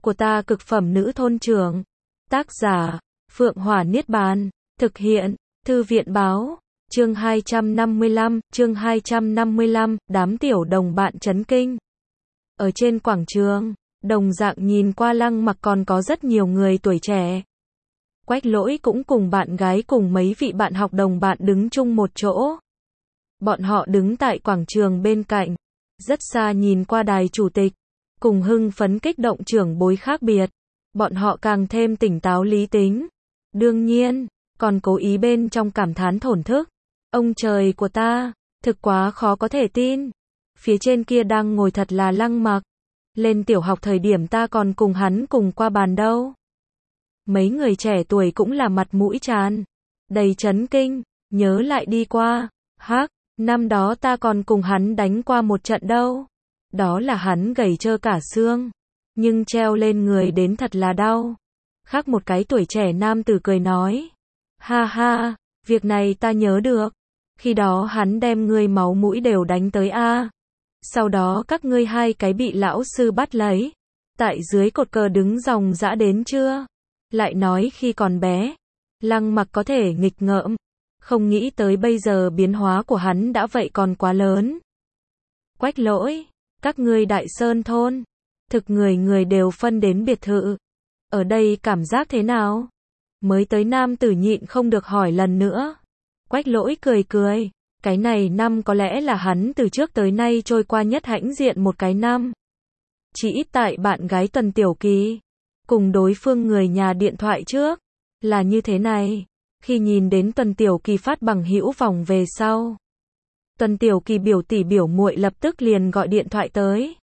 của ta cực phẩm nữ thôn trưởng. Tác giả, Phượng Hỏa Niết Bàn. Thực hiện, Thư viện Báo. Chương 255, đám tiểu đồng bạn chấn kinh. Ở trên quảng trường, đồng dạng nhìn qua Lăng Mặc còn có rất nhiều người tuổi trẻ. Quách Lỗi cũng cùng bạn gái cùng mấy vị bạn học đồng bạn đứng chung một chỗ. Bọn họ đứng tại quảng trường bên cạnh, rất xa nhìn qua đài chủ tịch, cùng hưng phấn kích động trưởng bối khác biệt. Bọn họ càng thêm tỉnh táo lý tính. Đương nhiên, còn cố ý bên trong cảm thán thổn thức. Ông trời của ta, thực quá khó có thể tin. Phía trên kia đang ngồi thật là Lăng Mặc. Lên tiểu học thời điểm ta còn cùng hắn cùng qua bàn đâu. Mấy người trẻ tuổi cũng là mặt mũi tràn đầy chấn kinh, nhớ lại đi qua. Hắc, năm đó ta còn cùng hắn đánh qua một trận đâu. Đó là hắn gầy trơ cả xương, nhưng treo lên người đến thật là đau. Khác một cái tuổi trẻ nam tử cười nói. Ha ha, việc này ta nhớ được. Khi đó hắn đem ngươi máu mũi đều đánh tới a. Sau đó các ngươi hai cái bị lão sư bắt lấy. Tại dưới cột cờ đứng dòng dã đến chưa? Lại nói khi còn bé, Lăng Mặc có thể nghịch ngợm. Không nghĩ tới bây giờ biến hóa của hắn đã vậy còn quá lớn. Quách Lỗi, các ngươi Đại Sơn thôn, thực người người đều phân đến biệt thự. Ở đây cảm giác thế nào? Mới tới nam tử nhịn không được hỏi lần nữa. Quách Lỗi cười cười, cái này năm có lẽ là hắn từ trước tới nay trôi qua nhất hãnh diện một cái năm. Chỉ ít tại bạn gái Tuần Tiểu Kỳ, cùng đối phương người nhà điện thoại trước, là như thế này. Khi nhìn đến Tuần Tiểu Kỳ phát bằng hữu vòng về sau, Tuần Tiểu Kỳ biểu tỷ biểu muội lập tức liền gọi điện thoại tới.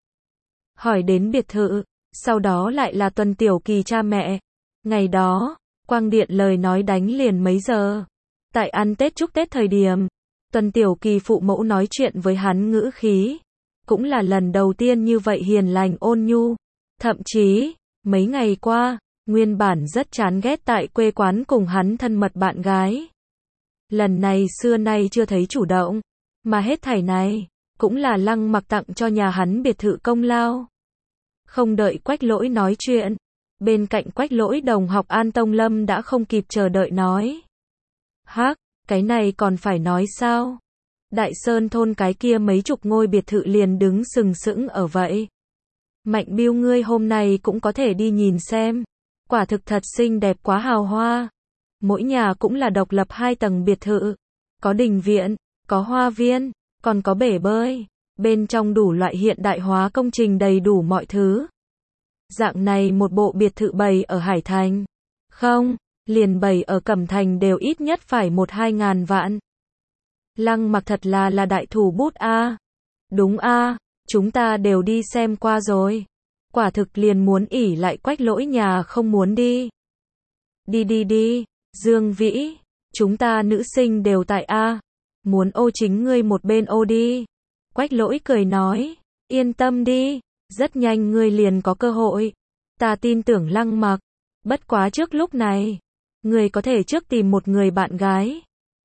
Hỏi đến biệt thự, sau đó lại là Tuần Tiểu Kỳ cha mẹ. Ngày đó, quang điện lời nói đánh liền mấy giờ. Tại ăn Tết chúc Tết thời điểm, Tuần Tiểu Kỳ phụ mẫu nói chuyện với hắn ngữ khí. Cũng là lần đầu tiên như vậy hiền lành ôn nhu. Thậm chí, mấy ngày qua, nguyên bản rất chán ghét tại quê quán cùng hắn thân mật bạn gái. Lần này xưa nay chưa thấy chủ động. Mà hết thảy này, cũng là Lăng Mặc tặng cho nhà hắn biệt thự công lao. Không đợi Quách Lỗi nói chuyện, bên cạnh Quách Lỗi đồng học An Tông Lâm đã không kịp chờ đợi nói. Hắc, cái này còn phải nói sao? Đại Sơn thôn cái kia mấy chục ngôi biệt thự liền đứng sừng sững ở vậy. Mạnh Biêu ngươi hôm nay cũng có thể đi nhìn xem. Quả thực thật xinh đẹp quá hào hoa. Mỗi nhà cũng là độc lập 2 tầng biệt thự. Có đình viện, có hoa viên, còn có bể bơi. Bên trong đủ loại hiện đại hóa công trình đầy đủ mọi thứ. Dạng này một bộ biệt thự bày ở Hải Thành. Không, liền bày ở Cẩm Thành đều ít nhất phải 1-2 ngàn vạn. Lăng Mặc thật là đại thủ bút a. Đúng a, chúng ta đều đi xem qua rồi. Quả thực liền muốn ỉ lại Quách Lỗi nhà không muốn đi. Đi, Dương Vĩ, chúng ta nữ sinh đều tại a. Muốn ô chính ngươi một bên ô đi. Quách Lỗi cười nói, yên tâm đi, rất nhanh ngươi liền có cơ hội. Ta tin tưởng Lăng Mặc. Bất quá trước lúc này, ngươi có thể trước tìm một người bạn gái.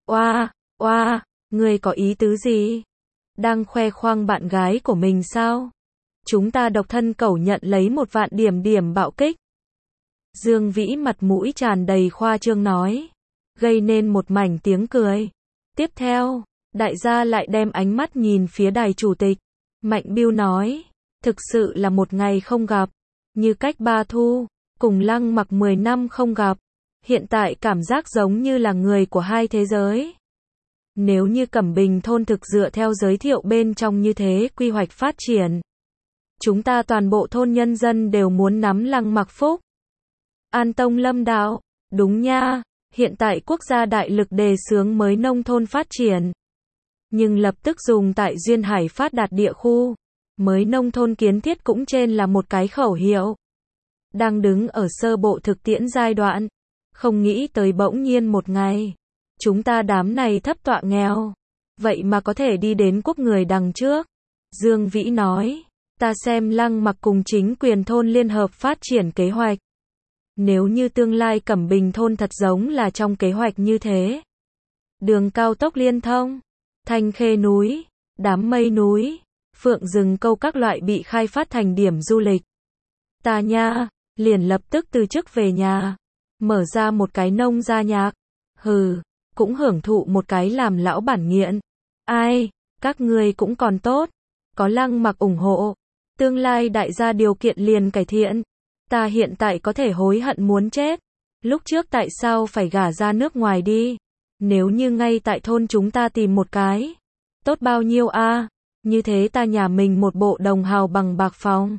Oa, ngươi có ý tứ gì? Đang khoe khoang bạn gái của mình sao? Chúng ta độc thân cẩu nhận lấy 1 vạn điểm bạo kích. Dương Vĩ mặt mũi tràn đầy khoa trương nói, gây nên một mảnh tiếng cười. Tiếp theo, đại gia lại đem ánh mắt nhìn phía đài chủ tịch. Mạnh Biêu nói, thực sự là một ngày không gặp, như cách 3 thu, cùng Lăng Mặc 10 năm không gặp. Hiện tại cảm giác giống như là người của 2 thế giới. Nếu như Cẩm Bình thôn thực dựa theo giới thiệu bên trong như thế quy hoạch phát triển, chúng ta toàn bộ thôn nhân dân đều muốn nắm Lăng Mặc phúc. An Tông Lâm đạo, đúng nha, hiện tại quốc gia đại lực đề xướng mới nông thôn phát triển. Nhưng lập tức dùng tại Duyên Hải phát đạt địa khu, mới nông thôn kiến thiết cũng trên là một cái khẩu hiệu. Đang đứng ở sơ bộ thực tiễn giai đoạn, không nghĩ tới bỗng nhiên một ngày, chúng ta đám này thấp tọa nghèo, vậy mà có thể đi đến quốc người đằng trước. Dương Vĩ nói, ta xem Lăng Mặc cùng chính quyền thôn liên hợp phát triển kế hoạch. Nếu như tương lai Cẩm Bình thôn thật giống là trong kế hoạch như thế. Đường cao tốc liên thông, Thanh Khê núi, Đám Mây núi, Phượng Rừng Câu các loại bị khai phát thành điểm du lịch. Ta nha, liền lập tức từ chức về nhà, mở ra một cái nông gia nhạc. Hừ, cũng hưởng thụ một cái làm lão bản nghiện. Ai, các ngươi cũng còn tốt, có Lăng Mặc ủng hộ, tương lai đại gia điều kiện liền cải thiện. Ta hiện tại có thể hối hận muốn chết. Lúc trước tại sao phải gả ra nước ngoài đi? Nếu như ngay tại thôn chúng ta tìm một cái, tốt bao nhiêu a? Như thế ta nhà mình một bộ đồng hào bằng bạc phòng.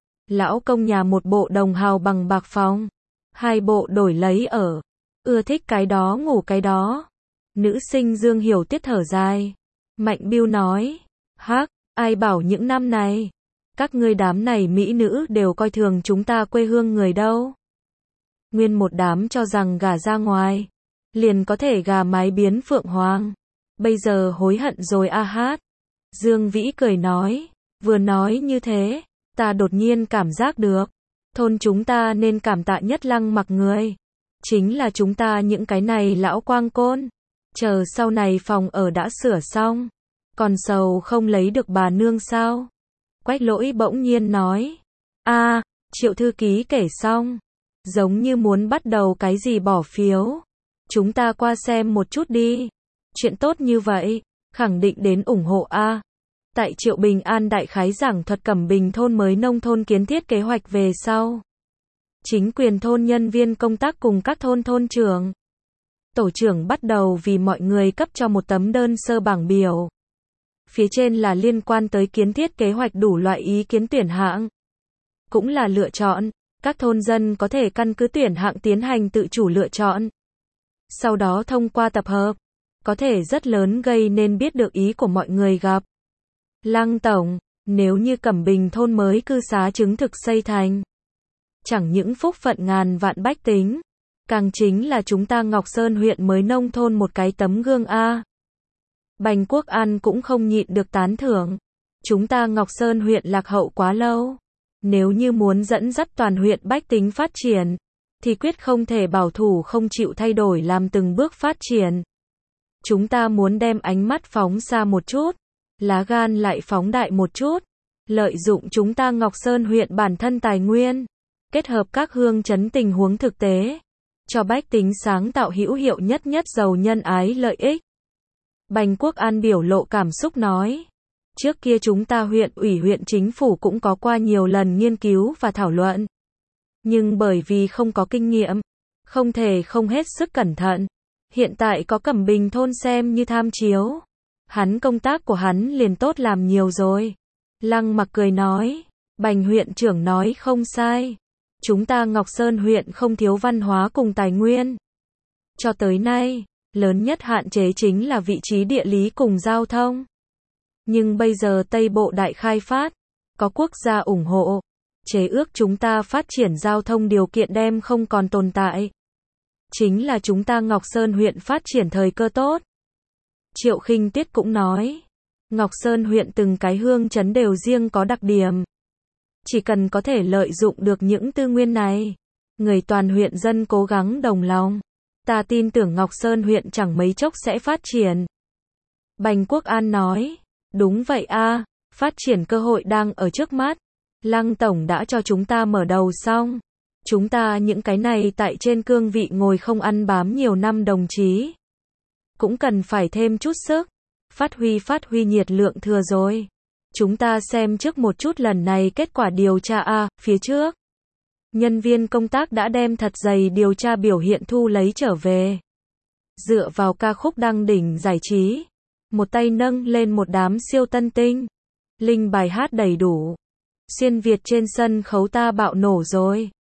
Lão công nhà một bộ đồng hào bằng bạc phòng. 2 bộ đổi lấy ở. Ưa thích cái đó ngủ cái đó. Nữ sinh Dương Hiểu Tuyết thở dài. Mạnh Biêu nói. Hắc, ai bảo những năm này. Các ngươi đám này mỹ nữ đều coi thường chúng ta quê hương người đâu. Nguyên một đám cho rằng gả ra ngoài, liền có thể gà mái biến phượng hoàng. Bây giờ hối hận rồi a hát. Dương Vĩ cười nói. Vừa nói như thế, ta đột nhiên cảm giác được. Thôn chúng ta nên cảm tạ nhất Lăng Mặc người. Chính là chúng ta những cái này lão quang côn. Chờ sau này phòng ở đã sửa xong. Còn sầu không lấy được bà nương sao? Quách Lỗi bỗng nhiên nói. A, Triệu thư ký kể xong. Giống như muốn bắt đầu cái gì bỏ phiếu. Chúng ta qua xem một chút đi. Chuyện tốt như vậy, khẳng định đến ủng hộ a. Tại Triệu Bình An đại khái giảng thuật Cẩm Bình thôn mới nông thôn kiến thiết kế hoạch về sau. Chính quyền thôn nhân viên công tác cùng các thôn trưởng, tổ trưởng bắt đầu vì mọi người cấp cho một tấm đơn sơ bảng biểu. Phía trên là liên quan tới kiến thiết kế hoạch đủ loại ý kiến tuyển hạng. Cũng là lựa chọn, các thôn dân có thể căn cứ tuyển hạng tiến hành tự chủ lựa chọn. Sau đó thông qua tập hợp, có thể rất lớn gây nên biết được ý của mọi người gặp. Lăng tổng, nếu như Cẩm Bình thôn mới cư xá chứng thực xây thành, chẳng những phúc phận ngàn vạn bách tính, càng chính là chúng ta Ngọc Sơn huyện mới nông thôn một cái tấm gương a. Bành Quốc An cũng không nhịn được tán thưởng. Chúng ta Ngọc Sơn huyện lạc hậu quá lâu. Nếu như muốn dẫn dắt toàn huyện bách tính phát triển, thì quyết không thể bảo thủ không chịu thay đổi làm từng bước phát triển. Chúng ta muốn đem ánh mắt phóng xa một chút, lá gan lại phóng đại một chút, lợi dụng chúng ta Ngọc Sơn huyện bản thân tài nguyên, kết hợp các hương chấn tình huống thực tế, cho bách tính sáng tạo hữu hiệu nhất giàu nhân ái lợi ích. Bành Quốc An biểu lộ cảm xúc nói. Trước kia chúng ta huyện ủy huyện chính phủ cũng có qua nhiều lần nghiên cứu và thảo luận. Nhưng bởi vì không có kinh nghiệm, không thể không hết sức cẩn thận. Hiện tại có Cẩm Bình thôn xem như tham chiếu. Hắn công tác của hắn liền tốt làm nhiều rồi. Lăng Mặc cười nói. Bành huyện trưởng nói không sai. Chúng ta Ngọc Sơn huyện không thiếu văn hóa cùng tài nguyên. Cho tới nay, lớn nhất hạn chế chính là vị trí địa lý cùng giao thông. Nhưng bây giờ Tây Bộ đại khai phát, có quốc gia ủng hộ, chế ước chúng ta phát triển giao thông điều kiện đem không còn tồn tại. Chính là chúng ta Ngọc Sơn huyện phát triển thời cơ tốt. Triệu Khinh Tuyết cũng nói, Ngọc Sơn huyện từng cái hương trấn đều riêng có đặc điểm. Chỉ cần có thể lợi dụng được những tư nguyên này, người toàn huyện dân cố gắng đồng lòng, ta tin tưởng Ngọc Sơn huyện chẳng mấy chốc sẽ phát triển. Bành Quốc An nói, đúng vậy a, phát triển cơ hội đang ở trước mắt. Lăng tổng đã cho chúng ta mở đầu xong. Chúng ta những cái này tại trên cương vị ngồi không ăn bám nhiều năm đồng chí, cũng cần phải thêm chút sức, phát huy nhiệt lượng thừa rồi. Chúng ta xem trước một chút lần này kết quả điều tra a, phía trước. Nhân viên công tác đã đem thật dày điều tra biểu hiện thu lấy trở về. Dựa vào ca khúc đăng đỉnh giải trí, một tay nâng lên một đám siêu tân tinh. Linh bài hát đầy đủ. Xuyên Việt trên sân khấu ta bạo nổ rồi.